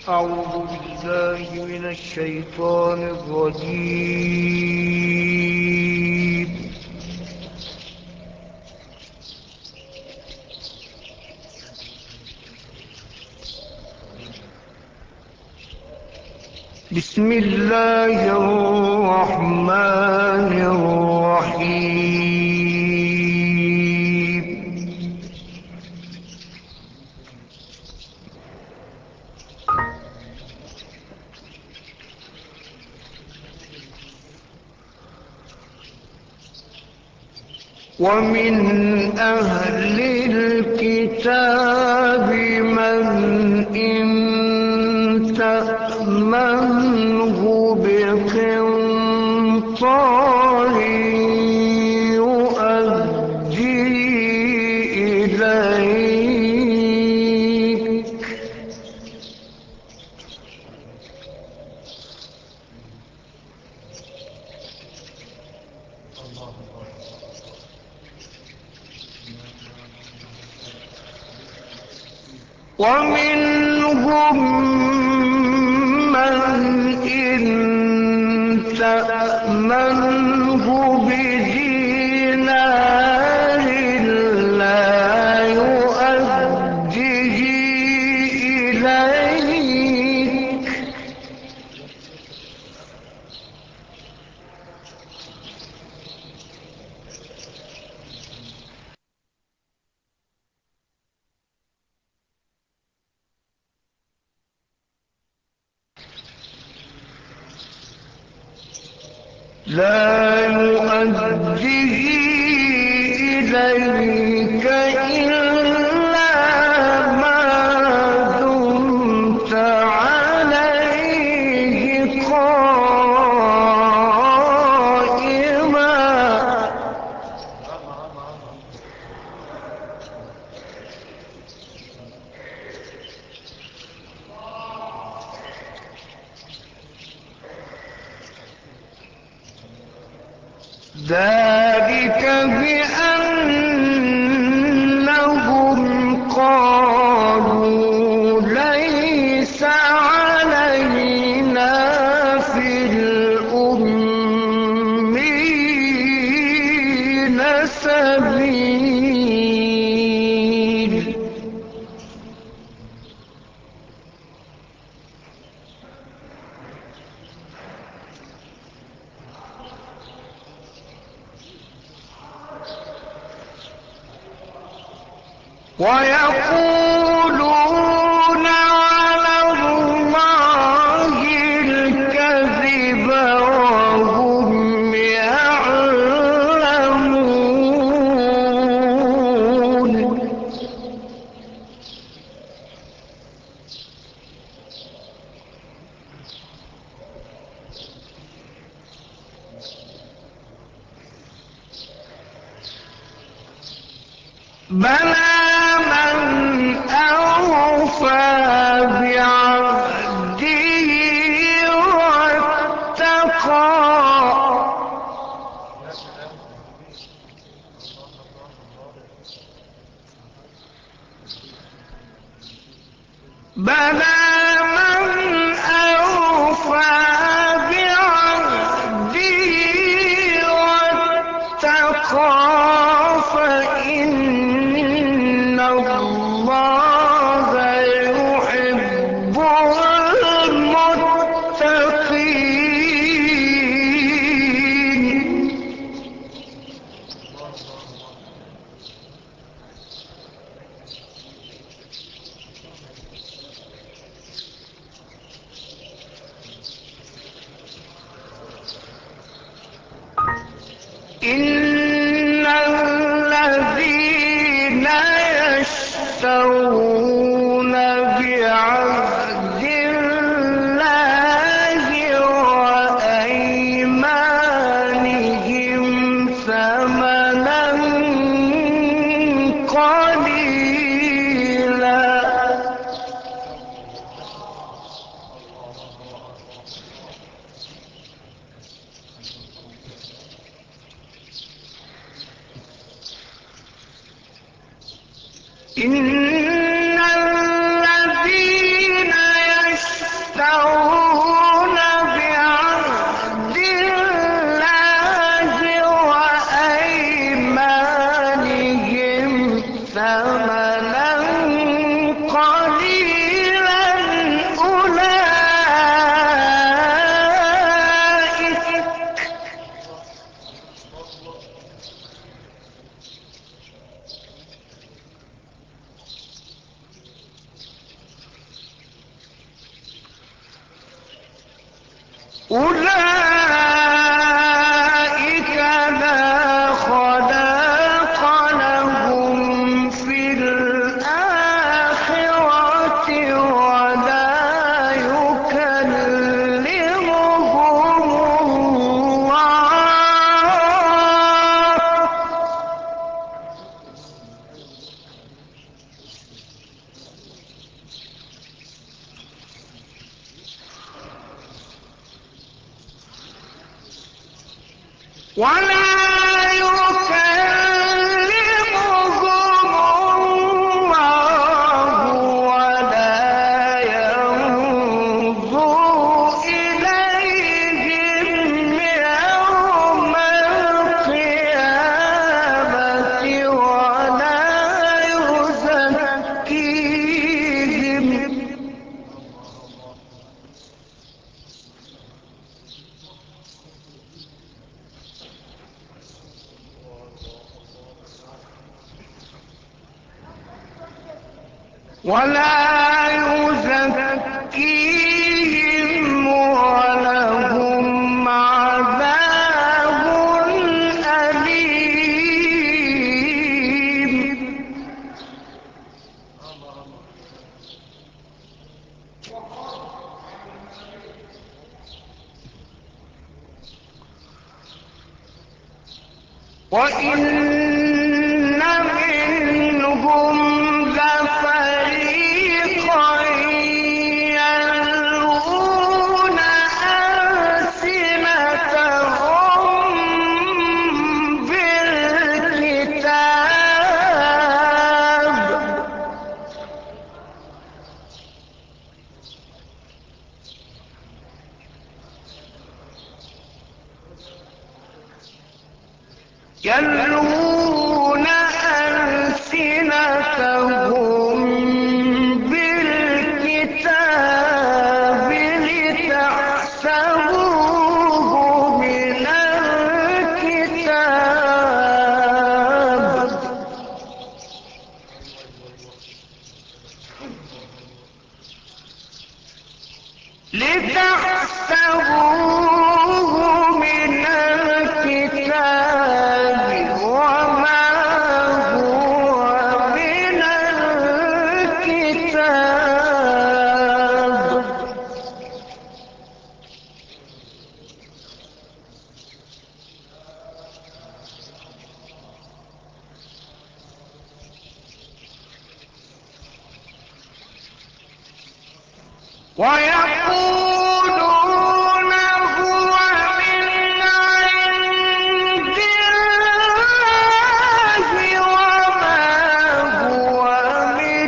أعوذ بالله من الشيطان الرجيم. بسم الله الرحمن الرحيم. ومن أهل الكتاب من إن تأمنه بقنطار يؤدي إليك ومنهم من إن تأمنه بدينار لا يؤديه إليك إلا ما دمت عليه قائما. ذلك بأنهم قالوا ليس علينا في الأمين سبيل. ويقولون على الله الكذب وهم يعلمون. بلى من أوفى بعهده واتقى. بلى من أوفى بعهده واتقى فإن الله يحب المتقين. إن الذين يشترون بعهد الله وأيمانهم ثمنا قليلا إن الذين أولئك لا خلاق لهم في الآخرة ولا يكلمهم الله ولا ينظر إليهم يوم القيامة ولا يزكيهم ولهم عذاب أليم. وإن منهم لفريقا يلوون ألسنتهم بالكتاب يلوون ألسنتهم بالكتاب لتحسبوه من الكتاب من الكتاب وما هو من الكتاب ويقولون هو من عند الله وما هو من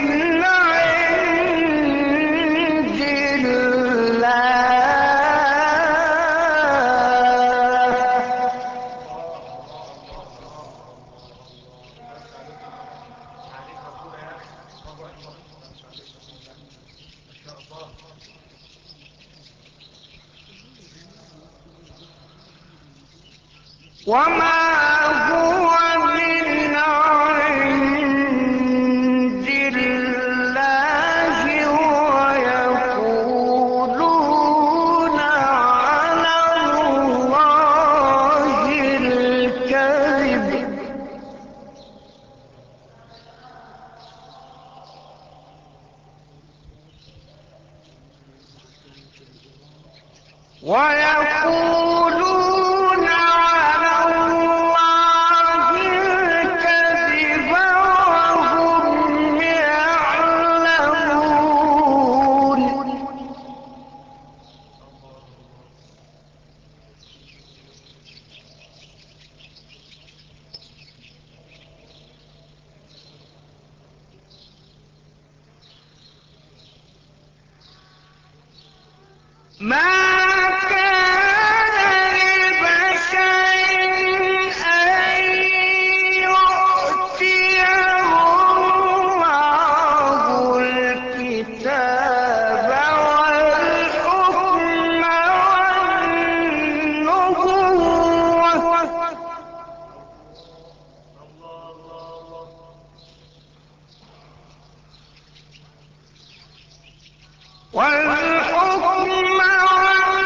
عند الله وما هو من عند الله ويقولون على الله الكذب ويقولون على الله الكذب وهم يعلمون ما كان لبشر أن يؤتيه الله الكتاب والحكم والنبوة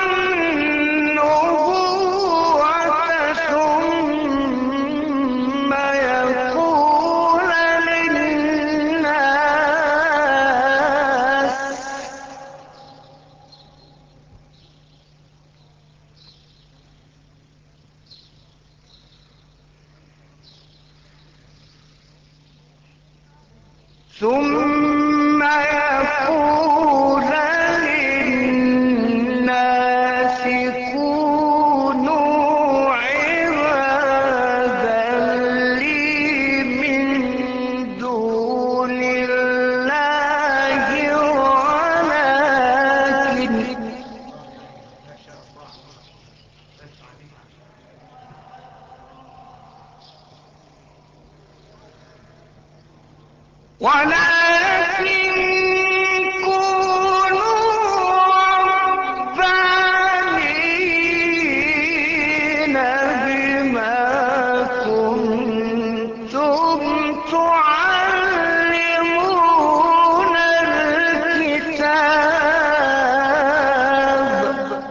ثم يقول للناس كونوا عبادا لي من دون الله ولكن كونوا ربانيين بما كنتم تعلمون الكتاب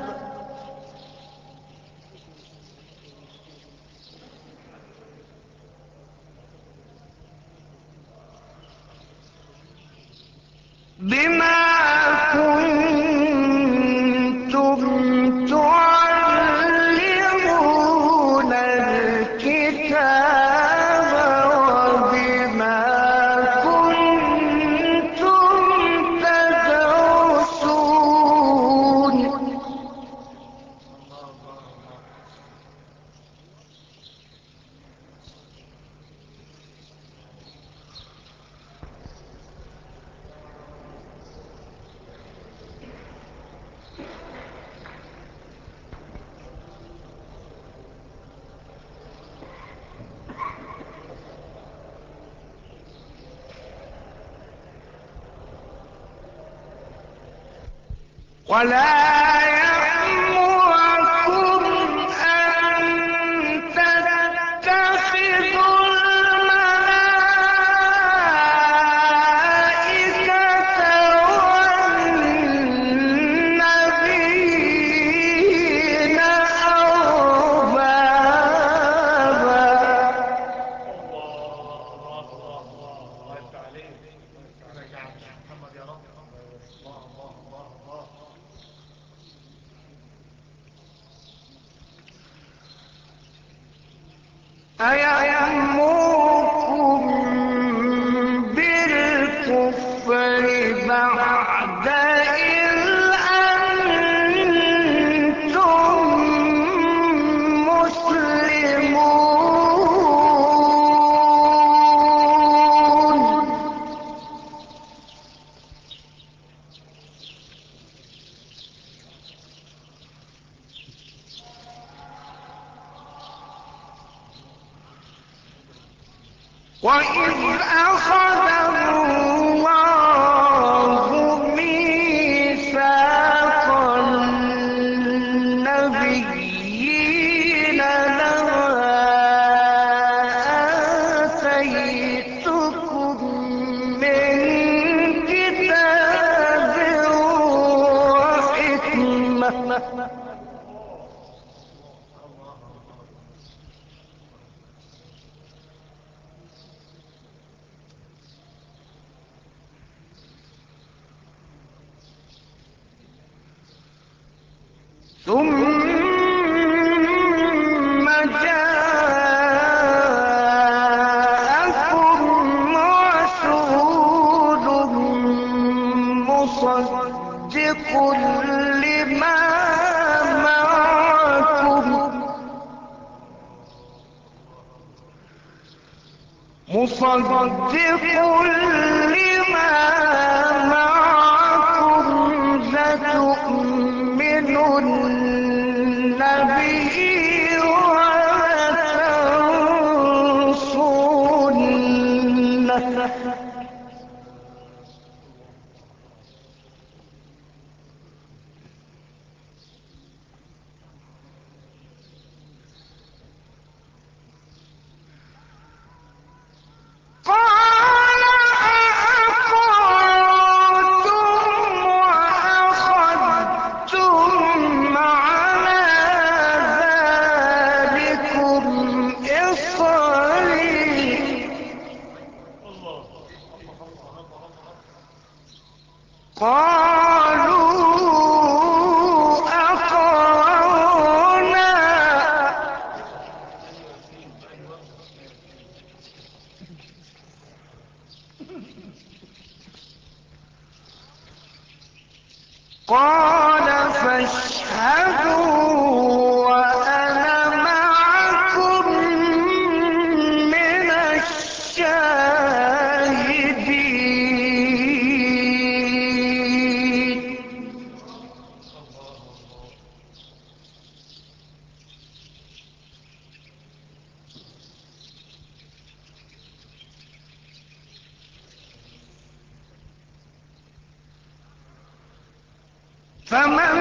وبما كنتم تدرسون ولا يأمركم أن تتخذوا الملائكة والنبيين أيأمركم بالكفر بعد إذ أنتم مسلمون وإذ أخذ الله ميثاق النبيين لما آتيتكم من كتاب وحكمة ثم جاءكم رسول مصدق لما معكم لتؤمنن به ولتنصرنه قال أأقررتم وأخذتم فاشهدوا وأنا معكم من الشاهدين. فمن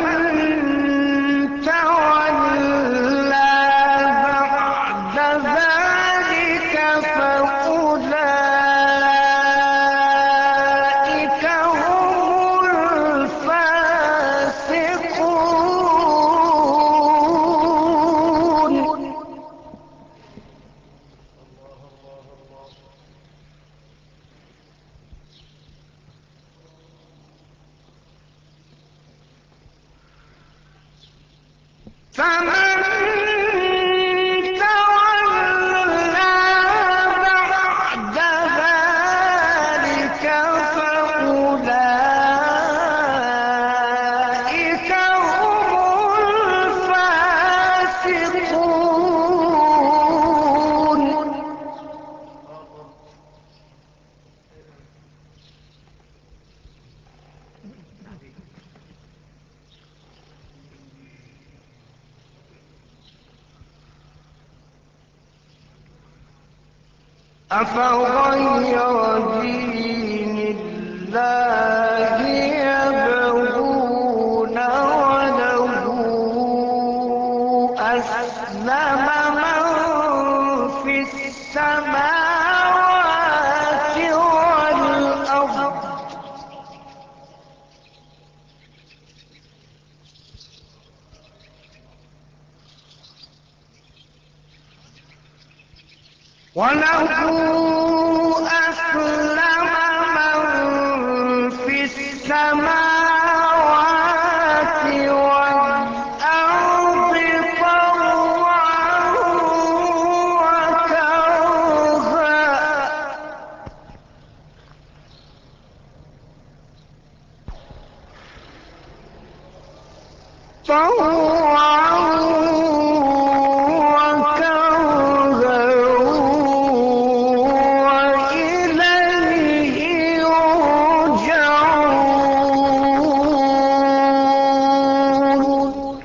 تولى بعد ذلك فأولئك هم الفاسقون. فمن تولى بعد ذلك فأولئك هم الفاسقون. أفغير دين الله يبغون وله أسلم من في السماوات والأرض طوعا وكرها. وإليه يرجعون.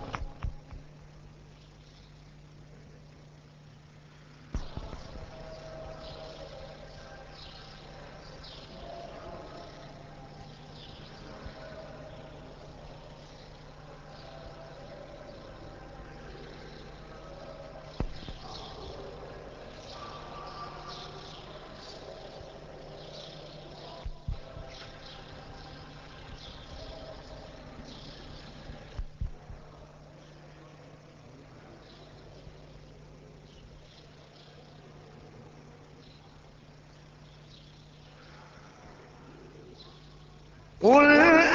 قل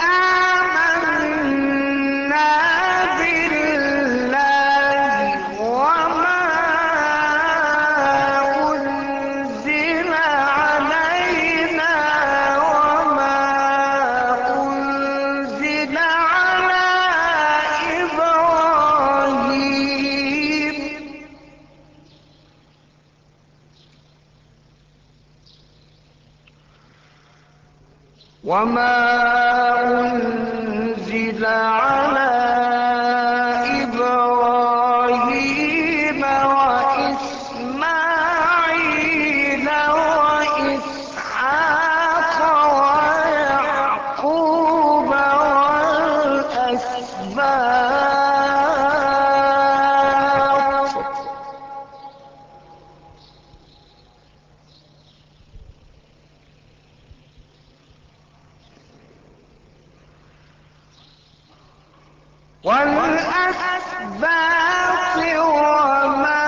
آمنا بالله وما أنزل علينا وما أنزل على إبراهيم وإسماعيل وإسحاق ويعقوب والأسباط وما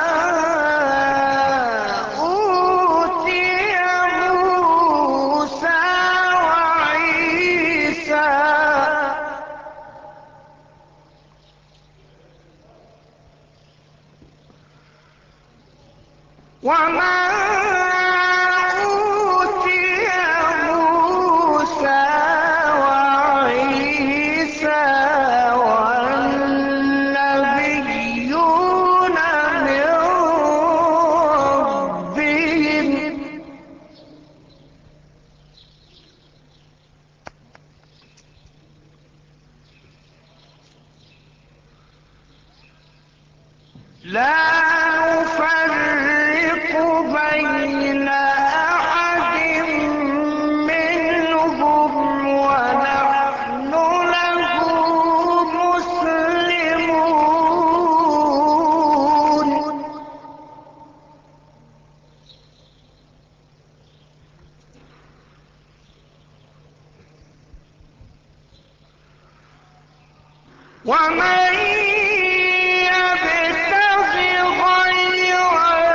أوتي موسى وعيسى وما أوتي موسى وعيسى لا نفرق بين أحد منهم ونحن له مسلمون. ومن يبتغ غير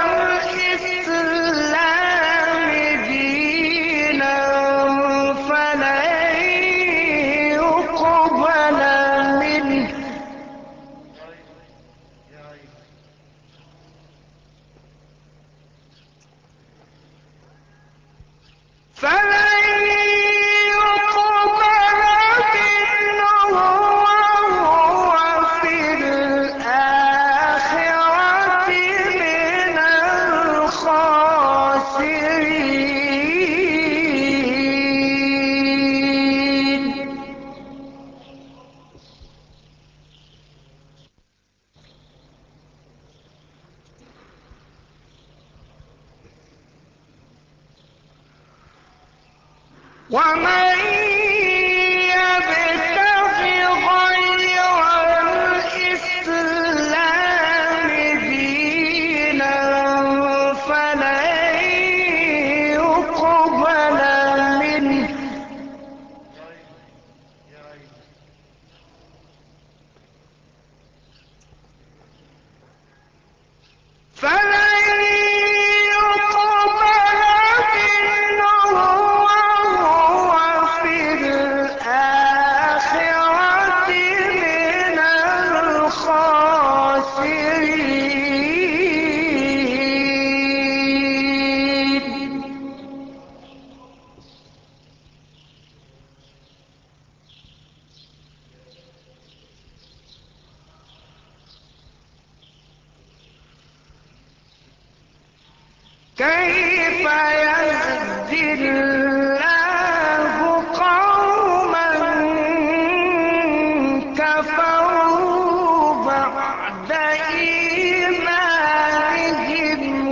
الإسلام دينا فلن يقبل منه وهو في الآخرة من الخاسرين. ومن يبتغ غير الإسلام دينا فلن يقبل منه وهو في الآخرة من الخاسرين. كيف يهدي الله قوما كفروا بعد إيمانهم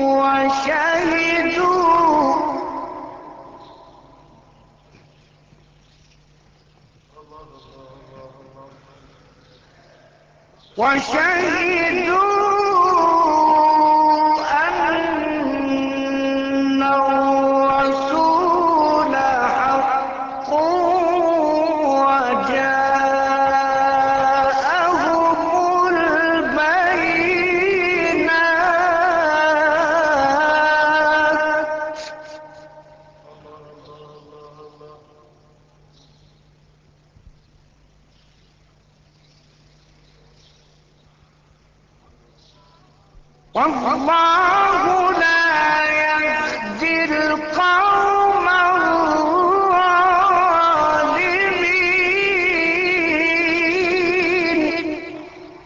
وشهدوا أن الرسول حق وجاءهم البينات. والله لا يهدي القوم الظالمين.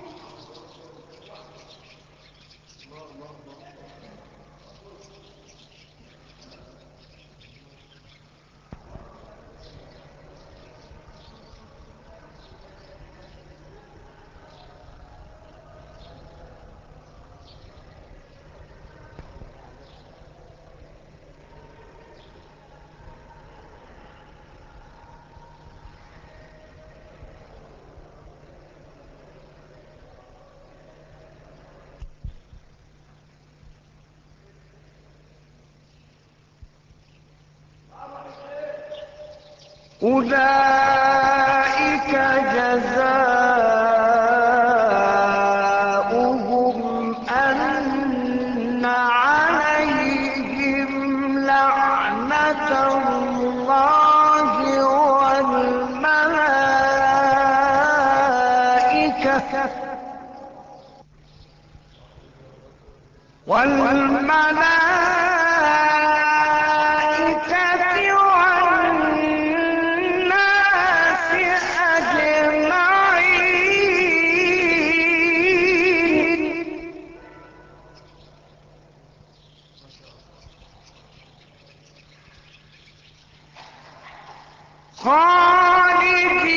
أولئك جزاؤهم أن عليهم لعنة الله والملائكة والناس أجمعين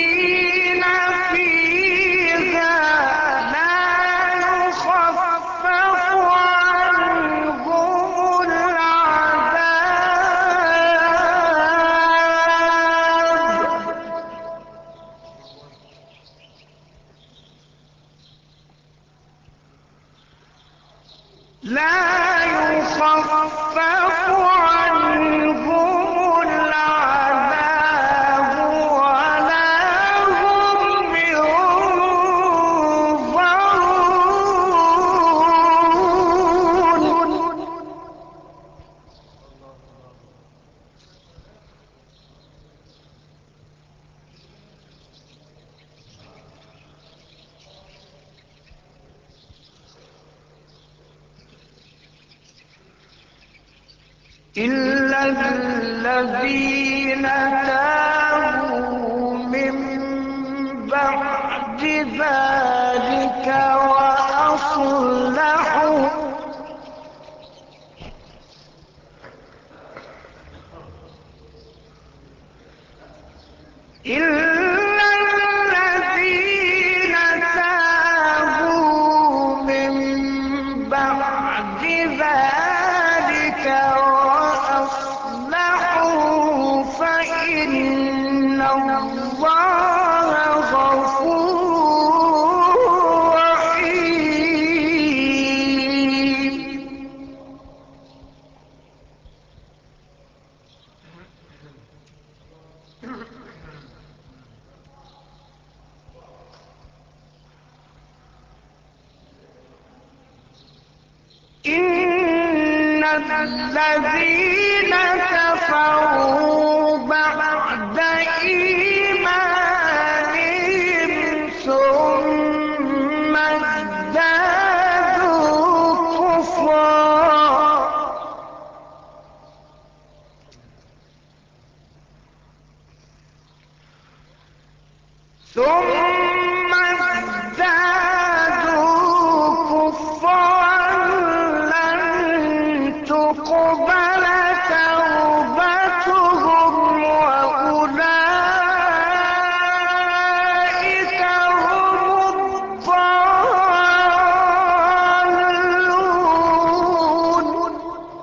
خالدين فيها لا يخفف لا يخفف عنهم العذاب ولا هم ينظرون. إلا الذين تابوا من بعد ذلك وأصلحوا إلا الذين تابوا من بعد ذلك وأصلحوا فإن الله غفور رحيم. إن الذين كفروا بعد إيمانهم ثم ازدادوا كفرا ثم ازدادوا كفرا لن تقبل توبتهم وأولئك هم الضالون.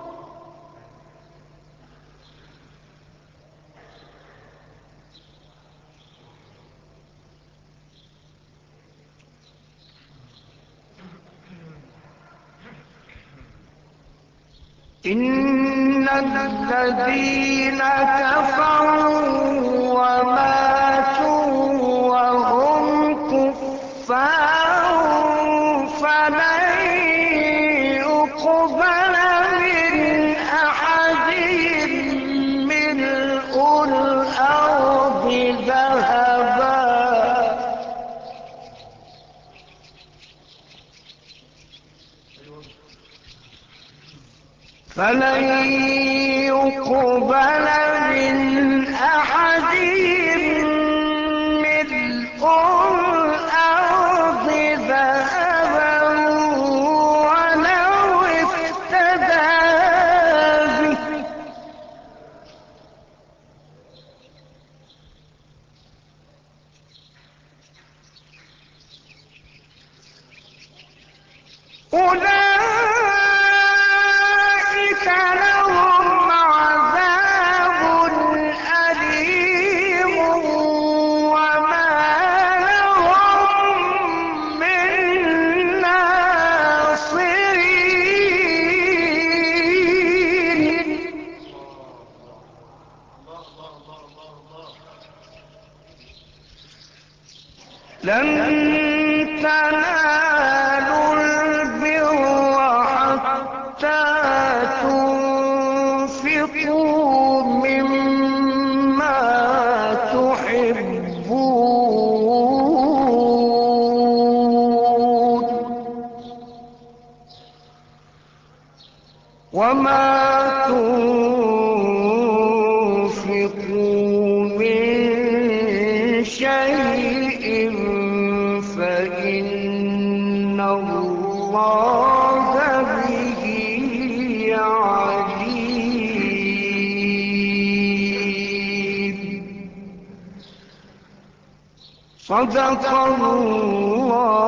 إن الذين كفروا وماتوا وهم كفار فلن يقبل من أحدهم ملء الأرض ذهبا فلن يقبل من أحدهم ملء الأرض ذهبا ولو افتدى به أولئك لهم عذاب أليم وما لهم من ناصرين. لن تنالوا البر حتى تنفقوا مما تحبون وما تنفقوا من شيء فإن الله به عليم. صدق الله